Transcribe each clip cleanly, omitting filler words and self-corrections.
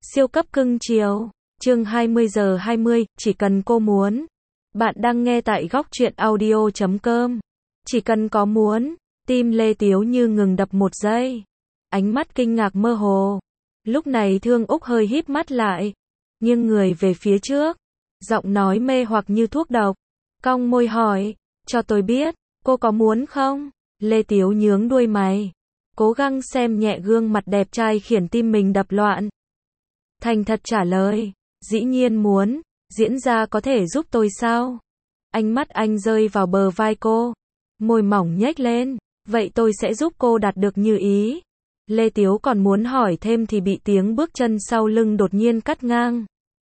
Siêu cấp cưng chiều. Chương 20:20, chỉ cần cô muốn. Bạn đang nghe tại góc truyện audio.com. Chỉ cần có muốn. Tim Lê Tiếu như ngừng đập một giây. Ánh mắt kinh ngạc mơ hồ. Lúc này Thương Úc hơi híp mắt lại, nghiêng người về phía trước, giọng nói mê hoặc như thuốc độc. Cong môi hỏi, cho tôi biết, cô có muốn không? Lê Tiếu nhướng đuôi mày, cố gắng xem nhẹ gương mặt đẹp trai khiến tim mình đập loạn. Thành thật trả lời, dĩ nhiên muốn, diễn ra có thể giúp tôi sao? Ánh mắt anh rơi vào bờ vai cô, môi mỏng nhếch lên, vậy tôi sẽ giúp cô đạt được như ý. Lê Tiếu còn muốn hỏi thêm thì bị tiếng bước chân sau lưng đột nhiên cắt ngang.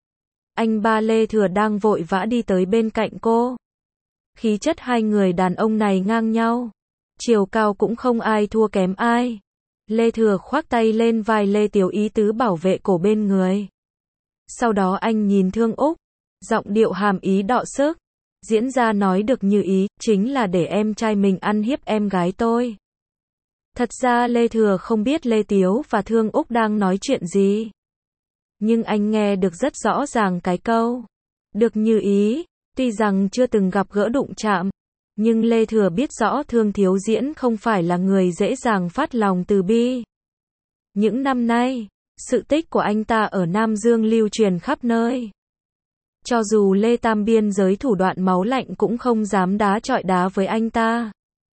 Anh ba Lê Thừa đang vội vã đi tới bên cạnh cô. Khí chất hai người đàn ông này ngang nhau, chiều cao cũng không ai thua kém ai. Lê Thừa khoác tay lên vai Lê Tiếu ý tứ bảo vệ cổ bên người. Sau đó anh nhìn Thương Úc, giọng điệu hàm ý đọ sức. Diễn ra nói được như ý, chính là để em trai mình ăn hiếp em gái tôi. Thật ra Lê Thừa không biết Lê Tiếu và Thương Úc đang nói chuyện gì. Nhưng anh nghe được rất rõ ràng cái câu được như ý. Tuy rằng chưa từng gặp gỡ đụng chạm, nhưng Lê Thừa biết rõ Thương Thiếu Diễn không phải là người dễ dàng phát lòng từ bi. Những năm nay, sự tích của anh ta ở Nam Dương lưu truyền khắp nơi. Cho dù Lê Tam biên giới thủ đoạn máu lạnh cũng không dám đá chọi đá với anh ta.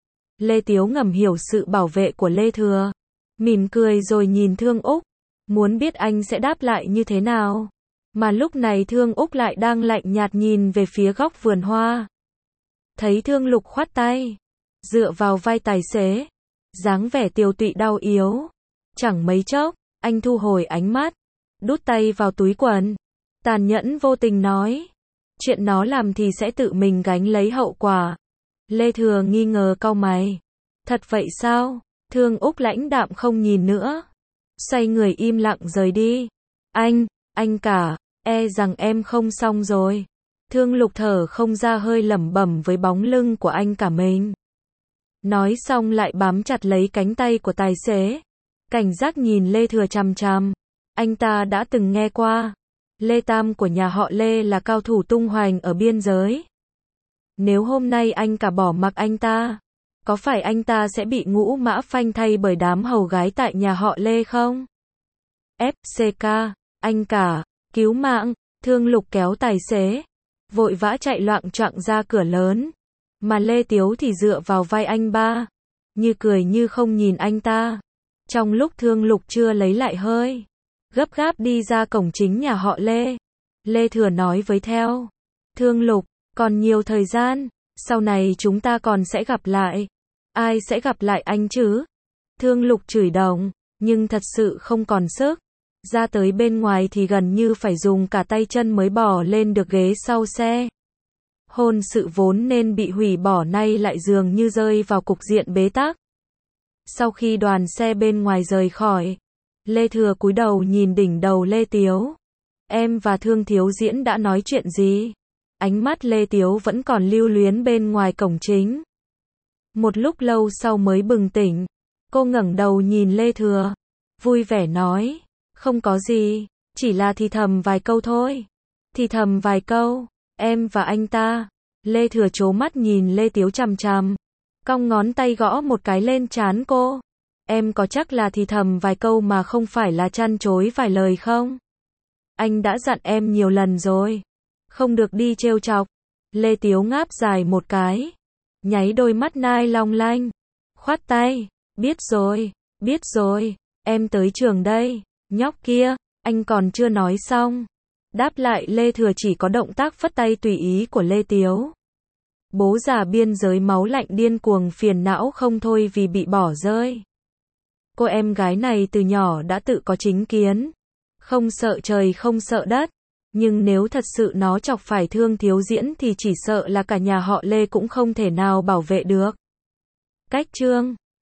Lê Tiếu ngầm hiểu sự bảo vệ của Lê Thừa, mỉm cười rồi nhìn Thương Úc, muốn biết anh sẽ đáp lại như thế nào. Mà lúc này Thương Úc lại đang lạnh nhạt nhìn về phía góc vườn hoa. Thấy Thương Lục khoát tay, dựa vào vai tài xế, dáng vẻ tiều tụy đau yếu. Chẳng mấy chốc, anh thu hồi ánh mắt, đút tay vào túi quần, tàn nhẫn vô tình nói, chuyện nó làm thì sẽ tự mình gánh lấy hậu quả. Lê Thừa nghi ngờ cau mày. Thật vậy sao? Thương Úc lãnh đạm không nhìn nữa, xoay người im lặng rời đi. Anh cả, e rằng em không xong rồi. Thương Lục thở không ra hơi lẩm bẩm với bóng lưng của anh cả mình. Nói xong lại bám chặt lấy cánh tay của tài xế, cảnh giác nhìn Lê Thừa chằm chằm. Anh ta đã từng nghe qua, Lê Tam của nhà họ Lê là cao thủ tung hoành ở biên giới. Nếu hôm nay anh cả bỏ mặc anh ta, có phải anh ta sẽ bị ngũ mã phanh thay bởi đám hầu gái tại nhà họ Lê không? FCK, anh cả, cứu mạng. Thương Lục kéo tài xế, vội vã chạy loạng choạng ra cửa lớn. Mà Lê Tiếu thì dựa vào vai anh ba, như cười như không nhìn anh ta. Trong lúc Thương Lục chưa lấy lại hơi, gấp gáp đi ra cổng chính nhà họ Lê, Lê Thừa nói với theo Thương Lục, còn nhiều thời gian, sau này chúng ta còn sẽ gặp lại. Ai sẽ gặp lại anh chứ? Thương Lục chửi đồng, nhưng thật sự không còn sức. Ra tới bên ngoài thì gần như phải dùng cả tay chân mới bỏ lên được ghế sau xe. Hôn sự vốn nên bị hủy bỏ nay lại dường như rơi vào cục diện bế tắc. Sau khi đoàn xe bên ngoài rời khỏi, Lê Thừa cúi đầu nhìn đỉnh đầu Lê Tiếu. Em và Thương Thiếu Diễn đã nói chuyện gì? Ánh mắt Lê Tiếu vẫn còn lưu luyến bên ngoài cổng chính. Một lúc lâu sau mới bừng tỉnh, cô ngẩng đầu nhìn Lê Thừa, vui vẻ nói, không có gì, chỉ là thì thầm vài câu thôi. Thì thầm vài câu, em và anh ta. Lê Thừa trố mắt nhìn Lê Tiếu chằm chằm, cong ngón tay gõ một cái lên trán cô. Em có chắc là thì thầm vài câu mà không phải là chăn chối vài lời không? Anh đã dặn em nhiều lần rồi, không được đi trêu chọc. Lê Tiếu ngáp dài một cái, nháy đôi mắt nai long lanh, khoát tay, biết rồi, em tới trường đây. Nhóc kia, anh còn chưa nói xong. Đáp lại Lê Thừa chỉ có động tác phất tay tùy ý của Lê Tiếu. Bố già biên giới máu lạnh điên cuồng phiền não không thôi vì bị bỏ rơi. Cô em gái này từ nhỏ đã tự có chính kiến, không sợ trời không sợ đất. Nhưng nếu thật sự nó chọc phải Thương Thiếu Diễn thì chỉ sợ là cả nhà họ Lê cũng không thể nào bảo vệ được. Cách chương